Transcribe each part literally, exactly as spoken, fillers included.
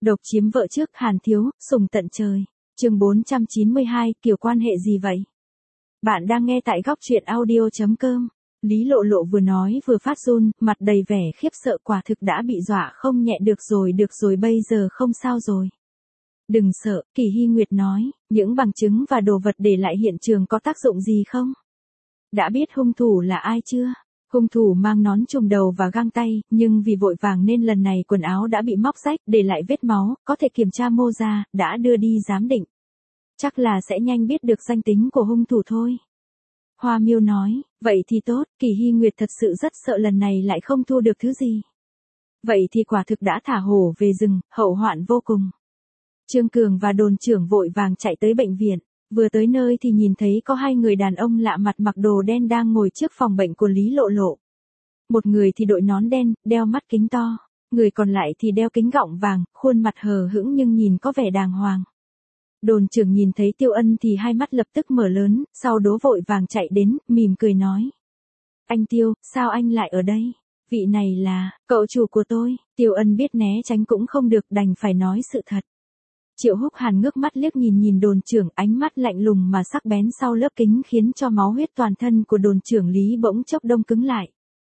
Độc chiếm vợ trước Hàn Thiếu, sùng tận trời. Chương bốn trăm chín mươi hai, kiểu quan hệ gì vậy? Bạn đang nghe tại góc truyện audio chấm com. Lý Lộ Lộ vừa nói vừa phát run, mặt đầy vẻ khiếp sợ, quả thực đã bị dọa không nhẹ. Được rồi, được rồi, bây giờ không sao rồi. Đừng sợ, Kỳ Hy Nguyệt nói, những bằng chứng và đồ vật để lại hiện trường có tác dụng gì không? Đã biết hung thủ là ai chưa? Hung thủ mang nón trùm đầu và găng tay, nhưng vì vội vàng nên lần này quần áo đã bị móc rách, để lại vết máu, có thể kiểm tra mô da, đã đưa đi giám định. Chắc là sẽ nhanh biết được danh tính của hung thủ thôi. Hoa Miêu nói, vậy thì tốt, Kỳ Hy Nguyệt thật sự rất sợ lần này lại không thu được thứ gì. Vậy thì quả thực đã thả hổ về rừng, hậu hoạn vô cùng. Trương Cường và đồn trưởng vội vàng chạy tới bệnh viện. Vừa tới nơi thì nhìn thấy có hai người đàn ông lạ mặt mặc đồ đen đang ngồi trước phòng bệnh của Lý Lộ Lộ. Một người thì đội nón đen, đeo mắt kính to. Người còn lại thì đeo kính gọng vàng, khuôn mặt hờ hững nhưng nhìn có vẻ đàng hoàng. Đồn trưởng nhìn thấy Tiêu Ân thì hai mắt lập tức mở lớn, sau đó vội vàng chạy đến, mỉm cười nói. Anh Tiêu, sao anh lại ở đây? Vị này là, cậu chủ của tôi. Tiêu Ân biết né tránh cũng không được, đành phải nói sự thật. Triệu Húc Hàn ngước mắt liếc nhìn nhìn đồn trưởng, ánh mắt lạnh lùng mà sắc bén sau lớp kính khiến cho máu huyết toàn thân của đồn trưởng Lý bỗng chốc đông cứng lại.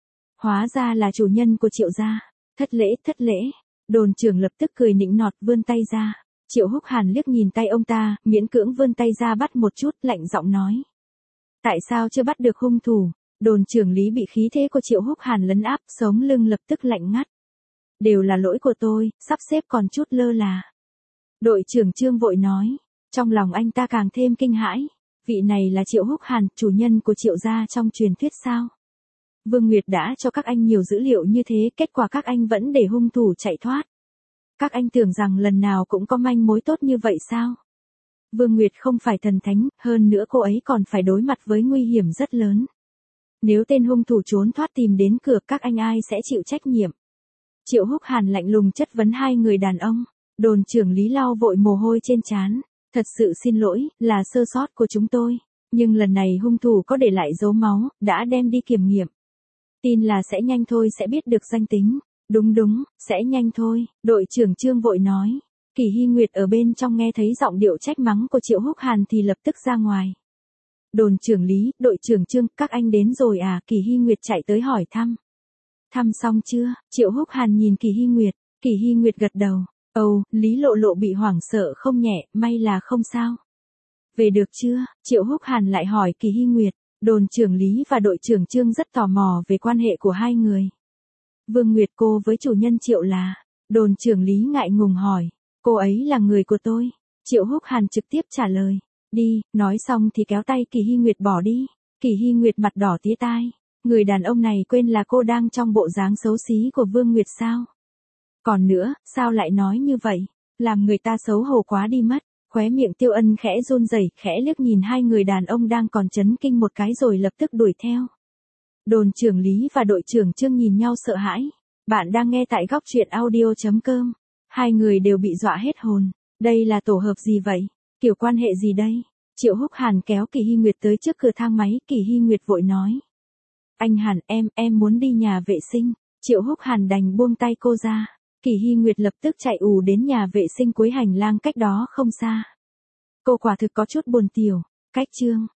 Hóa ra là chủ nhân của Triệu gia. Thất lễ, thất lễ. Đồn trưởng lập tức cười nịnh nọt vươn tay ra. Triệu Húc Hàn liếc nhìn tay ông ta, miễn cưỡng vươn tay ra bắt một chút, lạnh giọng nói. Tại sao chưa bắt được hung thủ? Đồn trưởng Lý bị khí thế của Triệu Húc Hàn lấn áp, sống lưng lập tức lạnh ngắt. Đều là lỗi của tôi, sắp xếp còn chút lơ là. Đội trưởng Trương vội nói, trong lòng anh ta càng thêm kinh hãi, vị này là Triệu Húc Hàn, chủ nhân của Triệu gia trong truyền thuyết sao? Vương Nguyệt đã cho các anh nhiều dữ liệu như thế, kết quả các anh vẫn để hung thủ chạy thoát. Các anh tưởng rằng lần nào cũng có manh mối tốt như vậy sao? Vương Nguyệt không phải thần thánh, hơn nữa cô ấy còn phải đối mặt với nguy hiểm rất lớn. Nếu tên hung thủ trốn thoát tìm đến cửa, các anh ai sẽ chịu trách nhiệm? Triệu Húc Hàn lạnh lùng chất vấn hai người đàn ông. Đồn trưởng Lý lau vội mồ hôi trên trán. Thật sự xin lỗi, là sơ sót của chúng tôi. Nhưng lần này hung thủ có để lại dấu máu, đã đem đi kiểm nghiệm. Tin là sẽ nhanh thôi sẽ biết được danh tính. Đúng đúng, sẽ nhanh thôi, đội trưởng Trương vội nói. Kỳ Hy Nguyệt ở bên trong nghe thấy giọng điệu trách mắng của Triệu Húc Hàn thì lập tức ra ngoài. Đồn trưởng Lý, đội trưởng Trương, các anh đến rồi à? Kỳ Hy Nguyệt chạy tới hỏi thăm. Thăm xong chưa? Triệu Húc Hàn nhìn Kỳ Hy Nguyệt. Kỳ Hy Nguyệt gật đầu. Ồ, oh, Lý Lộ Lộ bị hoảng sợ không nhẹ, may là không sao. Về được chưa? Triệu Húc Hàn lại hỏi Kỳ Hy Nguyệt. Đồn trưởng Lý và đội trưởng Trương rất tò mò về quan hệ của hai người. Vương Nguyệt cô với chủ nhân Triệu là? Đồn trưởng Lý ngại ngùng hỏi. Cô ấy là người của tôi. Triệu Húc Hàn trực tiếp trả lời. Đi, nói xong thì kéo tay Kỳ Hy Nguyệt bỏ đi. Kỳ Hy Nguyệt mặt đỏ tía tai. Người đàn ông này quên là cô đang trong bộ dáng xấu xí của Vương Nguyệt sao? Còn nữa, sao lại nói như vậy? Làm người ta xấu hổ quá đi mất. Khóe miệng Tiêu Ân khẽ run rẩy, khẽ liếc nhìn hai người đàn ông đang còn chấn kinh một cái rồi lập tức đuổi theo. Đồn trưởng Lý và đội trưởng Trương nhìn nhau sợ hãi. Bạn đang nghe tại góc truyện audio chấm com. Hai người đều bị dọa hết hồn. Đây là tổ hợp gì vậy? Kiểu quan hệ gì đây? Triệu Húc Hàn kéo Kỳ Hy Nguyệt tới trước cửa thang máy. Kỳ Hy Nguyệt vội nói. Anh Hàn, em, em muốn đi nhà vệ sinh. Triệu Húc Hàn đành buông tay cô ra. Kỳ Hy Nguyệt lập tức chạy ù đến nhà vệ sinh cuối hành lang cách đó không xa. Cô quả thực có chút buồn tiểu. Cách Trương,